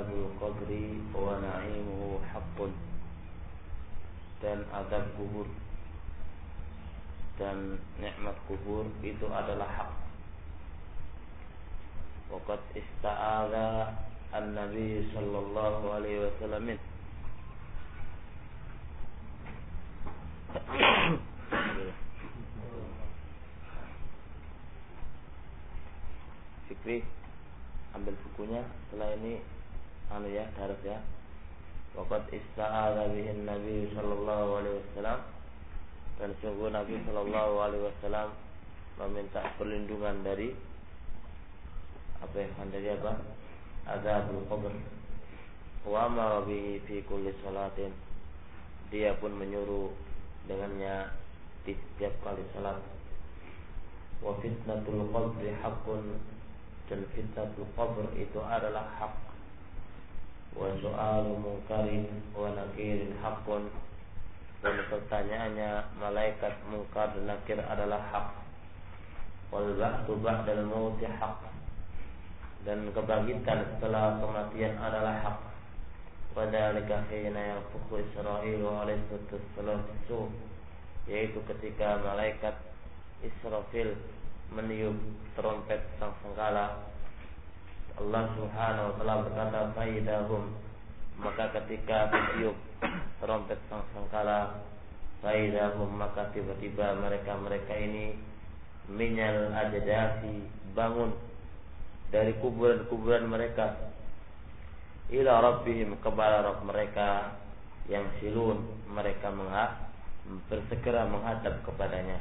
azabul qabri wa na'imuhu haqqun, dan azab kubur dan nikmat kubur itu adalah hak. Waqad ista'adha an-nabi sallallahu alaihi wasallam Fikri, ambil bukunya. Setelah ini harus ya. Waqad ista'adha bihin Nabi sallallahu alaihi wasallam, dan sungguh Nabi sallallahu alaihi wasallam meminta perlindungan dari azabul qabr. Wa amara bihi fi kulli salatin, dia pun menyuruh dengannya di setiap kali salat. Wa fitnatul qabri haqqun, dan fitnatul qabr itu adalah hak. Wa su'alu munkarin wa nakirin haqqun, dan pertanyaannya malaikat munkar dan nakir adalah hak. Wal ba'tsu ba'dal mauti haq, dan kebangkitan setelah kematian adalah hak. Wa dzalika hina yanfukhu Israil alaihi wassalam, yaitu ketika malaikat Israfil meniup trompet sangkala. Allah Subhanahu wa taala berkata, "Faidahum," maka ketika ditiup trompet sangkala, "Faidahum," maka tiba-tiba mereka ini minal ajdasi, bangun dari kuburan-kuburan mereka, ila rabbihim, kepada Rabb mereka, yang silun, mereka bersegera menghadap kepadanya.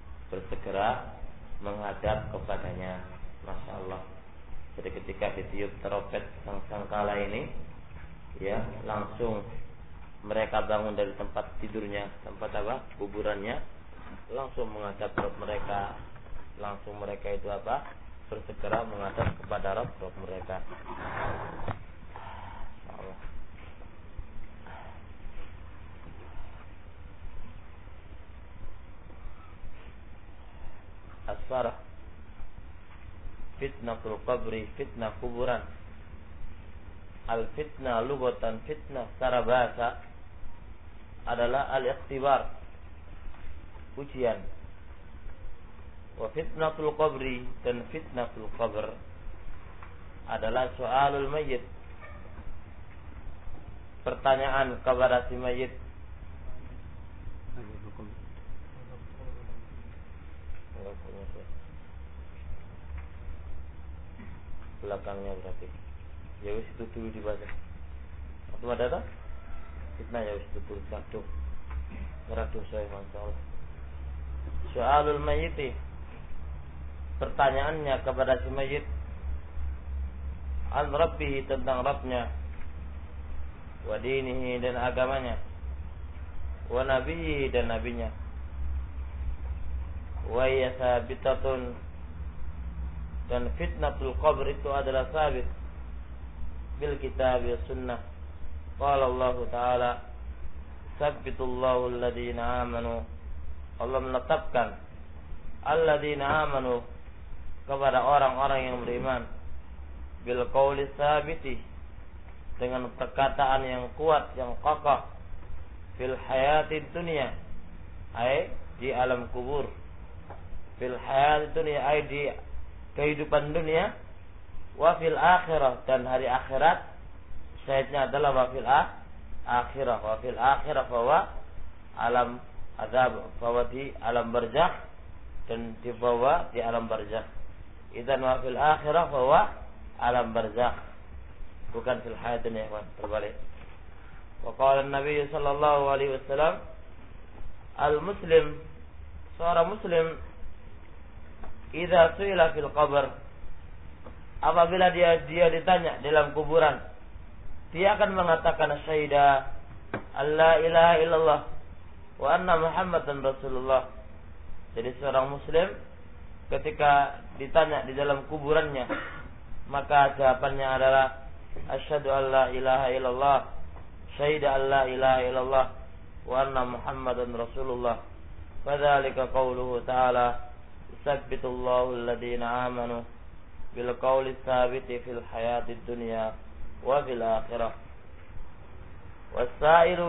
Masya Allah. Jadi ketika ditiup trompet sangkala ini, ya, langsung mereka bangun dari tempat tidurnya, kuburannya, langsung menghadap Rabb mereka. Langsung mereka itu bersegera menghadap kepada Rabb mereka. Allah. As-sarah, fitnatul qabri, fitnah kuburan. Al-fitnah lughatan, fitnah secara bahasa adalah al-ikhtibar, ujian. Wa fitnatul qabri, dan fitnatul qabr adalah soalul mayyit, pertanyaan kepada si mayyit. Belakangnya berarti ya wis itu dulu dibaca. Waktu ada tak? Fitnah ya wis itu dulu satu. Ngeraduh saya masalah. Soalul mayyiti, pertanyaannya kepada si mayyit, al-rabbihi, tentang Rabbnya, wa dinihi, dan agamanya, wa nabihi, dan nabinya, wa yasabitatun, dan fitnatul qabr itu adalah sabit bil kitab wa sunnah. Qala Allah Ta'ala, sabbitullahu alladhina amanu, Allah menetapkan alladzina amanu, kepada orang-orang yang beriman, bil qauli sabiti, dengan perkataan yang kuat, yang kokoh, fil hayatid dunya, ai di alam kubur, fil hayatid dunya, ai di kehidupan dunia, wa fil akhirah, dan hari akhirat. Syahidnya adalah wa fil akhirah, wa fil akhirah bahwa alam azab, bahwa di alam barzakh, dan dibawa di alam barzakh. Idzan wa fil akhirah bahwa alam barzakh, bukan fil hayat dunia, terbalik. Wa qala an-nabi sallallahu alaihi wasallam, al-muslim, seorang muslim, idza su'ila fil qabr, apabila dia ditanya dalam kuburan, dia akan mengatakan syahida alla ilaha illallah wa anna muhammadan rasulullah. Jadi seorang muslim ketika ditanya di dalam kuburannya, maka jawabannya adalah asyhadu alla ilaha illallah, syahida alla ilaha illallah wa anna muhammadan rasulullah. Fadzalika qauluhu ta'ala, yusabbitullahu alladhina amanu bil qawli tsabiti fil hayatid dunya wa fil akhirah. Wasailu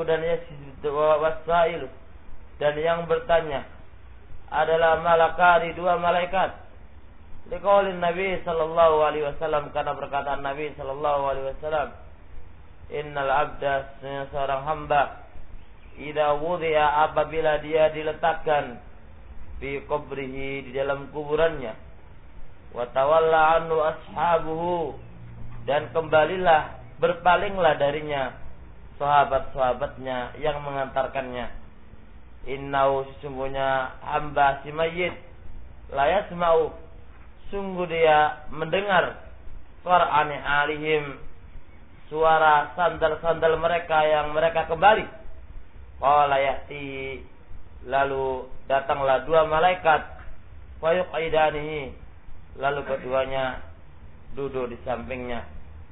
dan yang bertanya adalah malakani, dua malaikat. Liqaulin Nabi sallallahu alaihi wasallam, karena perkataan Nabi sallallahu alaihi wasallam, innal abda, seorang hamba, idza wudi'a, apabila dia diletakkan fi qabrihi, di dalam kuburannya, wa tawalla anhu ashabuhu, dan kembalilah, berpalinglah darinya sahabat-sahabatnya yang mengantarkannya. Innahu, sesungguhnya hamba si mayit, la yasma'u, sungguh dia mendengar qara'ani alihim, suara sandal-sandal mereka yang mereka kembali. Qala ya'ti, lalu datanglah dua malaikat, fayuqidanihi, lalu keduanya duduk di sampingnya.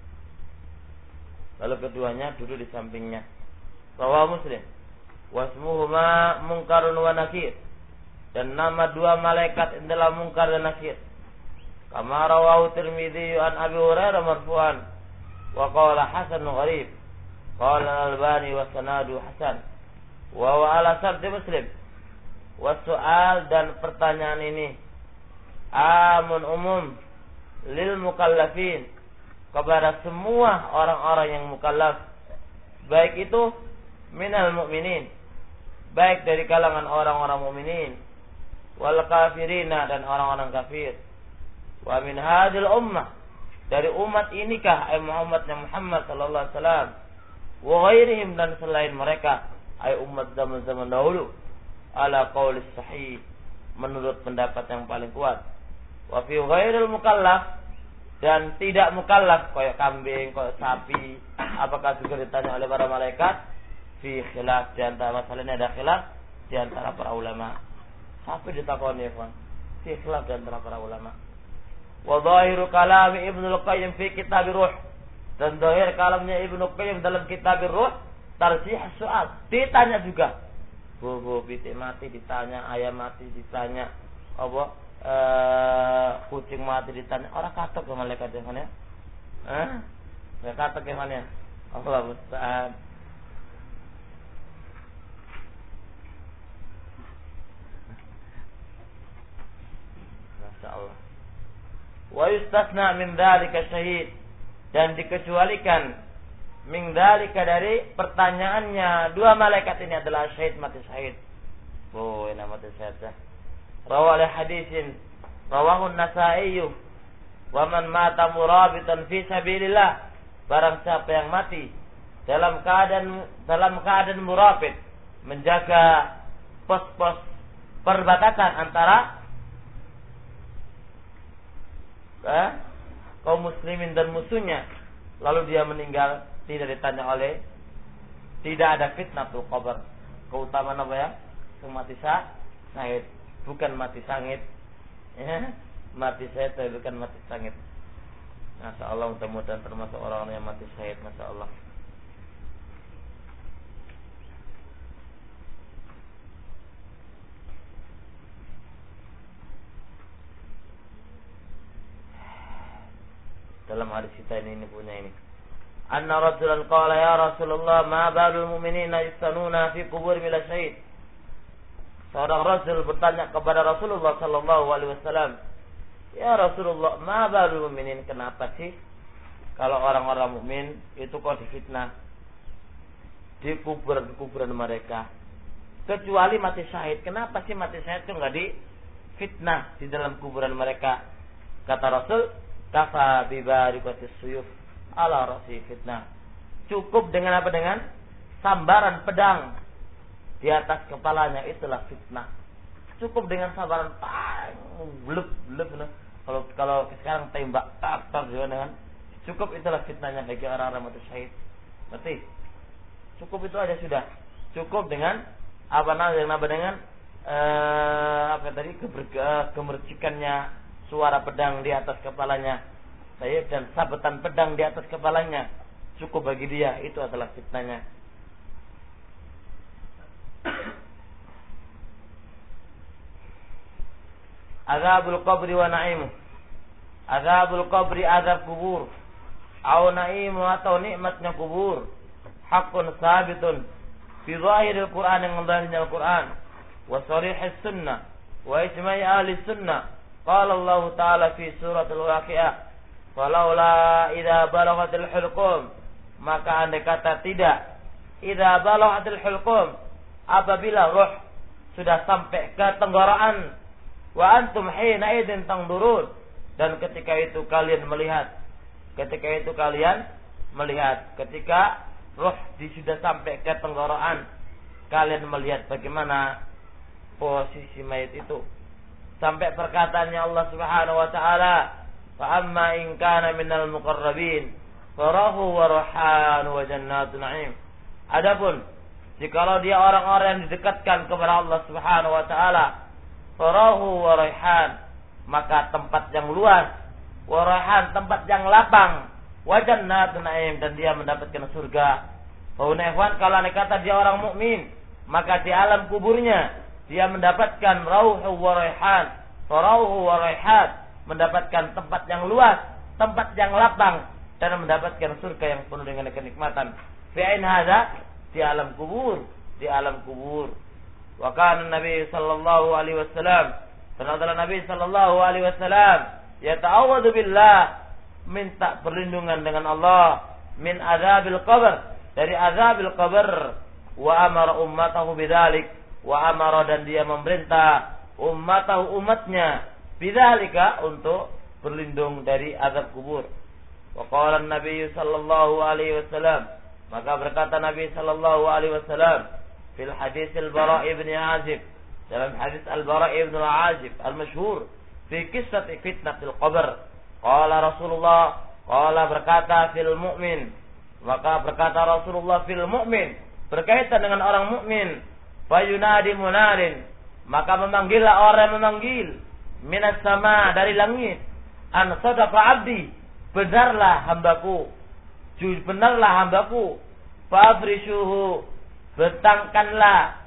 Rawahu Muslim. Wasmuhuma Munkarun wa Nakir, dan nama dua malaikat adalah Munkar dan Nakir. Kama rawahu Tirmidzi an Abi Hurairah marfu'an wa qala hasan gharib. Qala Al-Albani wa sanadu hasan. Wa huwa ala sharti Muslim. Wasu'al, dan pertanyaan ini amun umum lil mukallafin, kepada semua orang-orang yang mukallaf, baik itu minal mu'minin, baik dari kalangan orang-orang mukminin, wal kafirina, dan orang-orang kafir, wa min hadhil ummah, dari umat inikah ay Muhammadnya Muhammad sallallahu alaihi wasallam, wa ghairihim, dan selain mereka ay umat zaman-zaman dahulu, ala qaulis sahih, menurut pendapat yang paling kuat. Wa fi ghairil mukallaf, dan tidak mukallaf, kayak kambing, kayak sapi, apakah juga ditanya oleh para malaikat? Fi khilaf, di antara masalah ini ada khilaf di antara para ulama. Sapi ditakoni, ya, fi khilaf di antara para ulama. Wa dhahiru kalami Ibnu Qayyim fi Kitab Ruh, dan zahir kalamnya Ibnu Qayyim dalam Kitab Ruh, tarsih soal, ditanya juga. Bu, pitik mati ditanya, ayam mati ditanya, apa kucing mati ditanya. Orang katok ke malaikat yang mana? Nggak katok yang mana? Allah musta'an. Masya Allah. Wa yustasna min dzalika syahid, dan dikecualikan min dzalika, dari pertanyaannya dua malaikat ini adalah syahid, mati syahid. Oh, ini mati syahid. Rawal hadisin rawahu An-Nasa'i, wa man mata murabitan fi sabilillah, barang siapa yang mati dalam keadaan murabit, menjaga pos-pos perbatasan antara kaum muslimin dan musuhnya, lalu dia meninggal, tidak ditanya tidak ada fitnatul qabr. Keutamaan apa ya? Mati syahid, bukan mati sangit. Mati syahid bukan mati sangit. Masya Allah, mudah-mudahan termasuk orang yang mati syahid. Masya Allah. Dalam hadis kita ini punya ini. Anna rajulan qala ya Rasulullah, ma balul mu'minina yastanuna fi qubur mila syahid. Seorang rasul bertanya kepada Rasulullah sallallahu alaihi wasallam, ya Rasulullah, ma balul mu'minin, kenapa sih kalau orang-orang mukmin itu kok difitnah di kuburan mereka, kecuali mati syahid? Kenapa sih mati syahid itu enggak difitnah di dalam kuburan mereka? Kata Rasul, kafa bi barikatis suyuf ala rasi fitnah. Cukup dengan apa? Dengan sambaran pedang di atas kepalanya, itulah fitnah. Cukup dengan sambaran blub. Kalau sekarang tembak tak juga dengan cukup, itulah fitnahnya bagi orang-orang mati syahid. Berarti cukup itu aja sudah. Cukup dengan dengan kemercikannya suara pedang di atas kepalanya, dan sabetan pedang di atas kepalanya, cukup bagi dia, itu adalah fitnahnya. Azabul qabri wa na'imu. Azabul qabri, azab kubur. au naimu atau nikmatnya kubur, hakun sabitun fi zahiril Qur'an, yang zahirnya Al-Qur'an, wa sharihis sunnah wa ijma'i ahli sunnah. Qala Allah Ta'ala fi suratul Waqi'ah, falaula idza balaghatil hulqum, maka andai kata tidak, idza balaghatil hulqum, apabila ruh sudah sampai ke tenggorokan, wa antum hina idzin tangdurun, dan ketika itu kalian melihat, ketika ruh sudah sampai ke tenggorokan, kalian melihat bagaimana posisi mayit itu, sampai perkataannya Allah Subhanahu wa taala, fa amma in kana minal muqarrabin farahu wa rahan wa jannatu na'im. Adapun jikalau dia orang-orang yang didekatkan kepada Allah Subhanahu wa taala, farahu wa raihan, maka tempat yang luas, wa raihan, tempat yang lapang, wa jannatu na'im, dan dia mendapatkan surga. Faunaiwan, kalau anda kata dia orang mukmin, maka di alam kuburnya dia mendapatkan rauhu wa raihan, farauhu wa raihan, mendapatkan tempat yang luas, tempat yang lapang, dan mendapatkan surga yang penuh dengan kenikmatan. Fi'in hadza, di alam kubur, Wa kana Nabi sallallahu alaihi wasallam, adalah Nabi sallallahu alaihi wasallam yata'awwadu billah, minta perlindungan dengan Allah, min azabil qabr, dari azabil qabr, wa amara ummatahu bidzalik, wa amara, dan dia memerintah ummatahu, umatnya, bidzalika, untuk berlindung dari azab kubur. Wa qala an-nabiy sallallahu alaihi wasallam, maka berkata Nabi sallallahu alaihi wasallam fil hadis al-Bara' ibn Azib, dalam hadis al-Bara' ibn Azib al-masyhur fi kisah fitnatil qabr, qala Rasulullah, qala berkata fil mu'min, maka berkata Rasulullah fil mu'min, berkaitan dengan orang mukmin, fayunadi munadin, maka memanggillah orang yang memanggil, minas sama, dari langit, an sadaqa abdi, benarlah hambaku, fa'afrishuhu, bentangkanlah,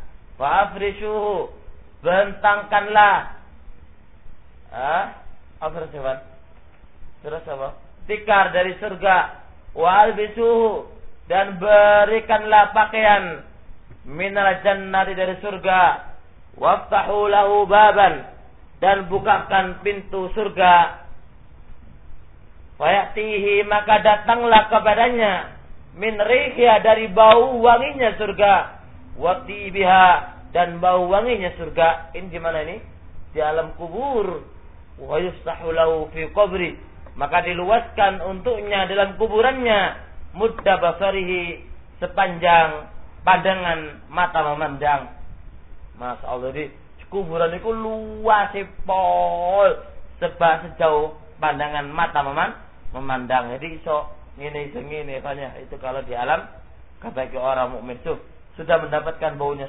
afrishuhu, terus apa? Tikar dari surga, wa albisuhu, dan berikanlah pakaian, minal jannati, dari surga, waftahu lahu baban, dan bukakan pintu surga, fayatihi, maka datanglah kepadanya, min rihya, dari bau wanginya surga, watibiha, dan bau wanginya surga. Ini di mana ini? Di alam kubur. Wa yuftahu lahu fi qabri, maka diluaskan untuknya dalam kuburannya, mudda basarihi, sepanjang pandangan mata memandang. Masya Allah, di kuburan itu luas pol, sejauh pandangan mata memandang. Jadi ngene banyak itu kalau di alam bagi orang mukmin sudah mendapatkan baunya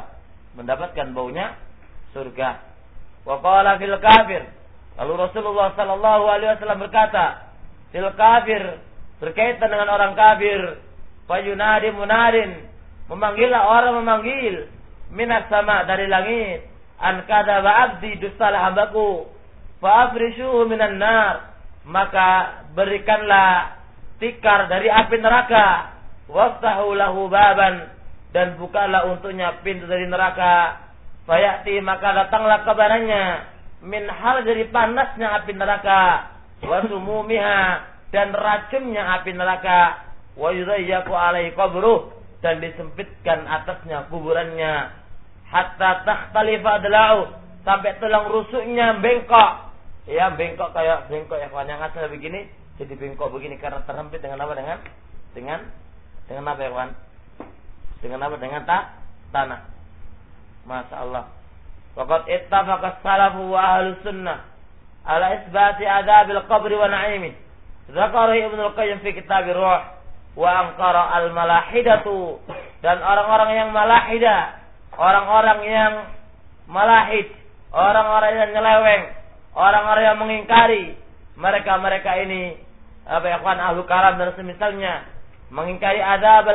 surga. Wa qala fil kafir, lalu Rasulullah sallallahu alaihi wasallam berkata, fil kafir, berkaitan dengan orang kafir, fayunadi munadin, memanggillah orang memanggil, minas sama, dari langit, an kadzaba abdi, dustalah hambaku, fa afrishuhu minan nar, maka berikanlah tikar dari api neraka, waftahu lahu baban, dan bukalah untuknya pintu dari neraka, fayati, maka datanglah kepadanya, min hal, dari panasnya api neraka, wa sumumiha, dan racunnya api neraka, wa yudayyaku alaihi qabruh, dan disempitkan atasnya kuburannya, hatta takhtalifa adla'u, sampai tulang rusuknya bengkok. Ya, bengkok kayak bengkok ya kawan, yang asal begini jadi bengkok begini karena terhempit dengan apa? Dengan apa ya kawan? Dengan apa? Dengan tanah. Masya Allah. Waqad ittafaqa salafu wa ahlus sunnah ala isbati adabil qabri wa na'imi. Zakara Ibnu Al-Qayyim fi kitab Ruh, wa anqara al-malahidatu, dan orang-orang yang malahida, orang-orang yang malahid, orang-orang yang nyeleweng, orang-orang yang mengingkari, mereka ini apa ya kawan, ahlu kalam dan semisalnya, mengingkari azab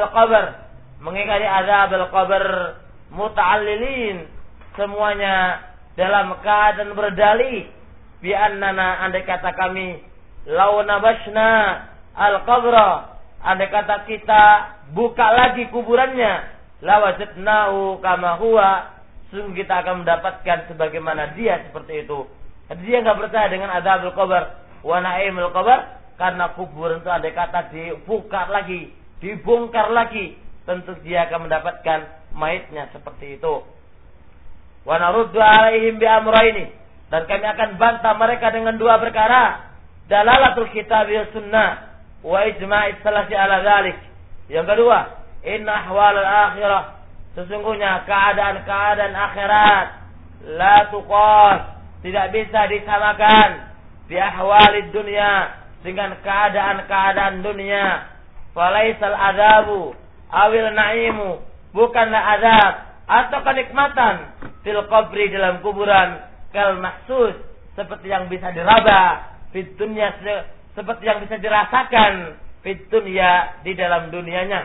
al-qabr, muta'allilin, semuanya dalam keadaan berdalih, bi annana, andai kata kami, law nabashna, al-qabra, andai kata kita buka lagi kuburannya, lawajadnahu kama huwa, sungguh kita akan mendapatkan sebagaimana dia seperti itu. Jadi dia enggak percaya dengan adzabul qabr wa na'imul qabr, karena kuburan itu andai kata dibuka lagi, dibongkar lagi, tentu dia akan mendapatkan mayitnya seperti itu. Wa naruddu alaihim bi amrayni, dan kami akan bantah mereka dengan dua perkara. Dalalatul kitab wa sunnah wa ijma'is salafi ala dzalik. Yang kedua, inna ahwalal akhirah, sesungguhnya keadaan-keadaan akhirat la tuqas, tidak bisa disamakan bi ahwalid dunya, dengan keadaan-keadaan dunia. Falaisal adabu awil na'imu, bukanlah azab atau kenikmatan fil qabri, dalam kuburan, kal mahsus, seperti yang bisa diraba, fit dunya, seperti yang bisa dirasakan fit dunya, di dalam dunianya.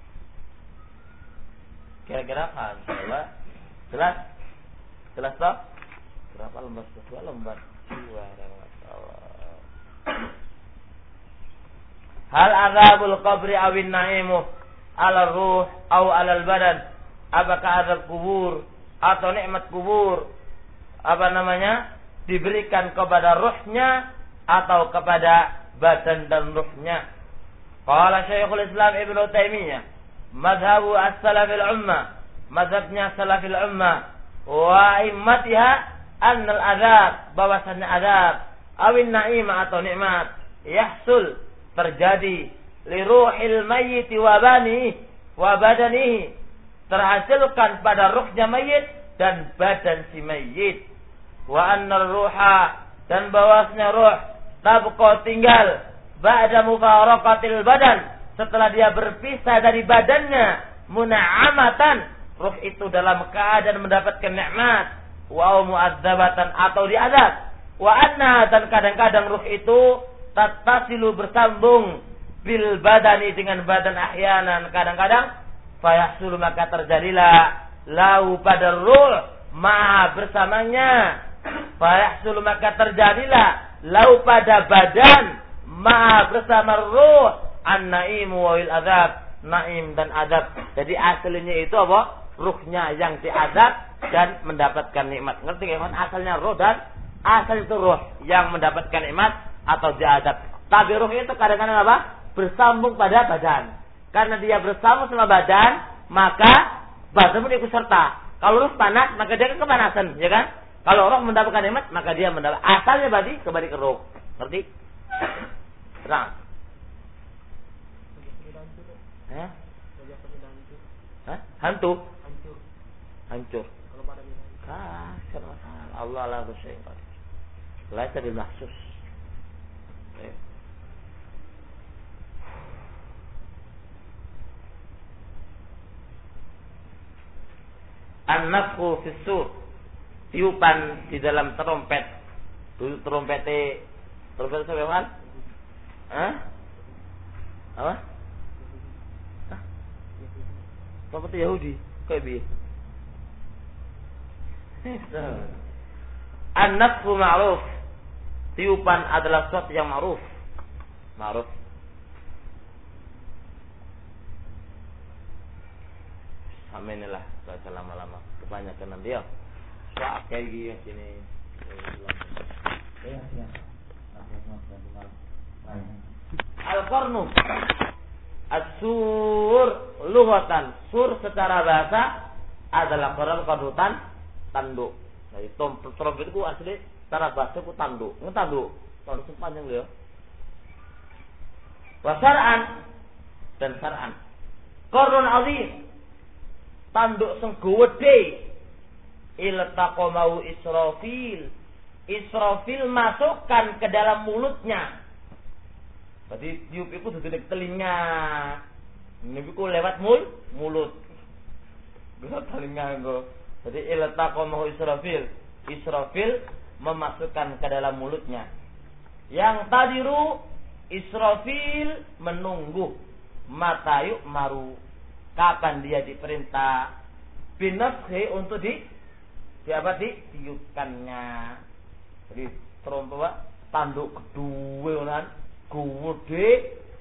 Kira-kira apa? Jelas? Jelas toh? Berapa lembar? 2 lembar. Hal azabul qabri awin na'imu ala ruh au ala badan, apakah azab kubur atau nikmat kubur diberikan kepada ruhnya atau kepada badan dan ruhnya. Qala Syekhul Islam Ibnu Taimiyah, mazhabu as-salafil ummah, mazhabnya salafil ummah, wa immatiha annal azab, bahwasannya azab awin na'ima atau nikmat, yahsul, terjadi, li ruhil mayyit wa badanihi, terhasilkan pada ruhnya mayit dan badan si mayit. Wa annar ruha, dan bahwasanya ruh tabqa, tinggal, ba'da mufaraqatil badan, setelah dia berpisah dari badannya, muna'amatan, ruh itu dalam keadaan mendapatkan nikmat, wa mu'adzabatan, atau diazab. Wa anna, dan kadang-kadang ruh itu tattasilu, bersambung, bil badani, dengan badan, ahyanan, kadang-kadang, fayahsulu, maka terjadilah lahu pada ruh, ma bersamanya, fayahsulu, maka terjadilah lahu pada badan, ma bersama ruh, an-naimu wal azab, naim dan azab. Jadi aslinya itu apa? Ruhnya yang diazab dan mendapatkan nikmat. Ngerti kan? Asalnya ruh dan asal itu ruh yang mendapatkan nikmat atau diazab. Tapi ruh itu kadang-kadang apa? Bersambung pada badan. Karena dia bersambung sama badan, maka badan pun ikut serta. Kalau ruh panas, maka dia kepanasan, ya kan? Kalau ruh mendapatkan nikmat, maka dia mendapat. Asalnya berarti kembali ke ruh. Ngerti? Terang. Hantu? Hancur. Kasar masalah. Allah la bersyaitan. Laisa bil mahsus. An-nafkhu fis sur, tiupan di dalam trompet. Dulu trompet sampai kan? Apa? Trompet Yahudi, kayak bi. An-nafkhu ma'ruf, tiupan adalah sesuatu yang ma'ruf. Ma'ruf. Aminilah, baca lama-lama. Kebanyakan nanti ya. Soal kayak gini. Al-qarnu, as-sur lughatan. Sur secara bahasa adalah kedutan tanduk. Jadi trompet itu asli secara bahasa itu tanduk. Tanduk panjang dia. Wa syar'an, dan syar'an. Qarnun azim, tanduk sing gede. Iltaqamau Israfil, Israfil masukkan ke dalam mulutnya. Berarti tiup itu dari telinga. Ini ku lewat mulut. Bisa telinga itu. Jadi iltaqamau Israfil, Israfil memasukkan ke dalam mulutnya. Yang tadiru, Israfil menunggu. Matayuk maru, kapan dia diperintah binafsi untuk ditiupkannya. Jadi trompet tanduk kedua kan gede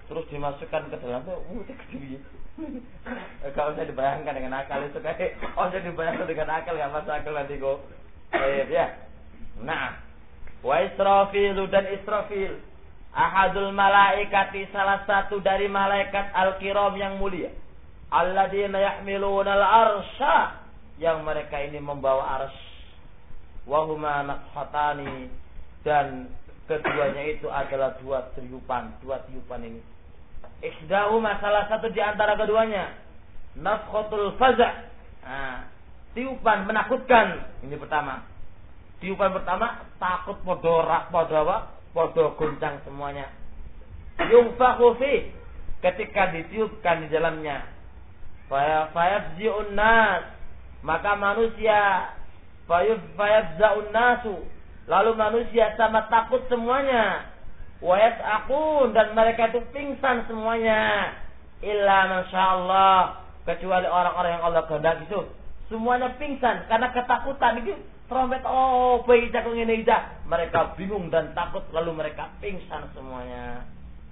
terus dimasukkan ke dalam tuh gede. Gak usah dibayangkan dengan akal itu kayak usah dibayangkan dengan akal gak masuk akal nanti kok. Ya. Nah, wa Israfil dan Israfil ahadul malaikati salah satu dari malaikat al-kiram yang mulia. Alladzina yahmiluna al-arsha yang mereka ini membawa arsy. Wa huma nafhatani dan keduanya itu adalah dua tiupan ini. Ihdahuma salah satu di antara keduanya nafkhatul faza'. Nah, tiupan menakutkan. Ini pertama. Tiupan pertama takut podo goncang semuanya. Yunfakhu fi ketika ditiupkan di dalamnya. Fayafzi'un nas maka manusia fayafza'un nasu lalu manusia sama takut semuanya. Wayas'aqun dan mereka itu pingsan semuanya. Illa masyaallah kecuali orang-orang yang Allah kehendaki itu semuanya pingsan karena ketakutan itu. Trompet baik cakung ini ida. Mereka bingung dan takut lalu mereka pingsan semuanya.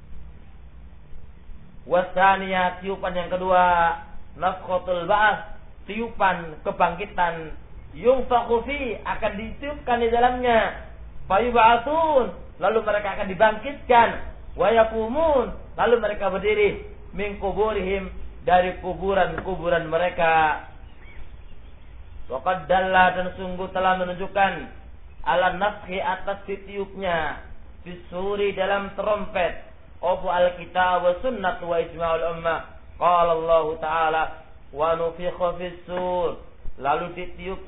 Wasaniya tiupan yang kedua nafkhatul ba'ats tiupan kebangkitan yunfakhu fi akan ditiupkan di dalamnya. Fayub'atsun lalu mereka akan dibangkitkan. Wa yaqumun lalu mereka berdiri min kuburihim dari kuburan-kuburan mereka. Waqad dalla dan sungguh telah menunjukkan ala nafhi atas ditiupnya bisuri dalam trompet obu al-kitab wa sunnah wa ijma'ul ummah. Qala Allah Ta'ala wa nufikha fis-sur lalu ditiup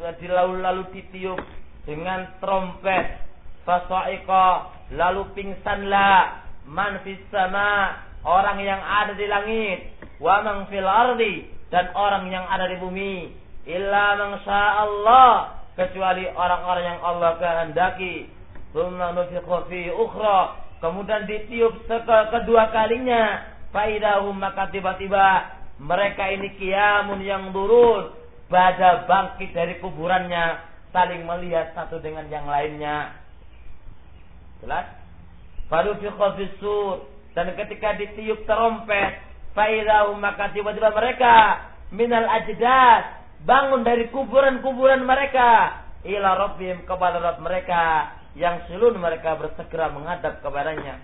dengan trompet fasa'iqa lalu pingsanlah man fis sama orang yang ada di langit wa man fil ardi dan orang yang ada di bumi illa man Allah kecuali orang-orang yang Allah kehendaki. Tsumma nufikha fi ukhra kemudian ditiup kedua kalinya faidahum maka tiba-tiba mereka ini qiyamun yang durun pada bangkit dari kuburannya saling melihat satu dengan yang lainnya. Jelas? Fanufikha fis-sur dan ketika ditiup trompet faidahum maka tiba-tiba mereka minal ajdad bangun dari kuburan-kuburan mereka ila rabbihim kepada Rabb mereka yang silun mereka bersegera menghadap kepadanya.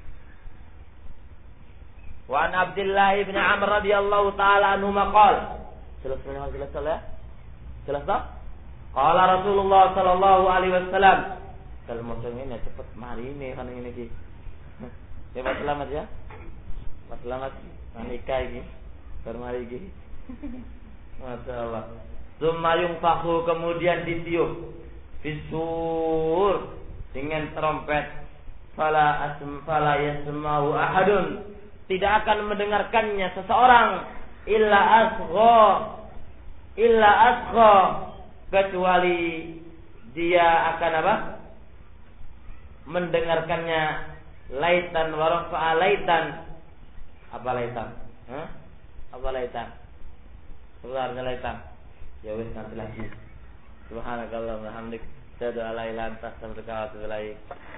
Wa an Abdullah bin Amr radhiyallahu taala anhu maqal. Jelas ya? Jelas tak? Qala Rasulullah sallallahu alaihi wasallam. Kalau mau ini cepat mari ini kan ini ki. Ya selamat ya. Selamat nikah iki. Bermari iki. Masyaallah. Tsumma yunfakhu kemudian ditiup fisur dengan trompet fala yasma'u ahadun tidak akan mendengarkannya seseorang illa asgha kecuali dia akan apa? Mendengarkannya laitan wa rafa'a laitan. Apa laitan? Apa laitan? Sebenarnya laitan. Ya wis nanti lagi. Subhanakallahumma wa bihamdik, asyhadu an la ilaha illa anta, astaghfiruka wa atubu ilaik.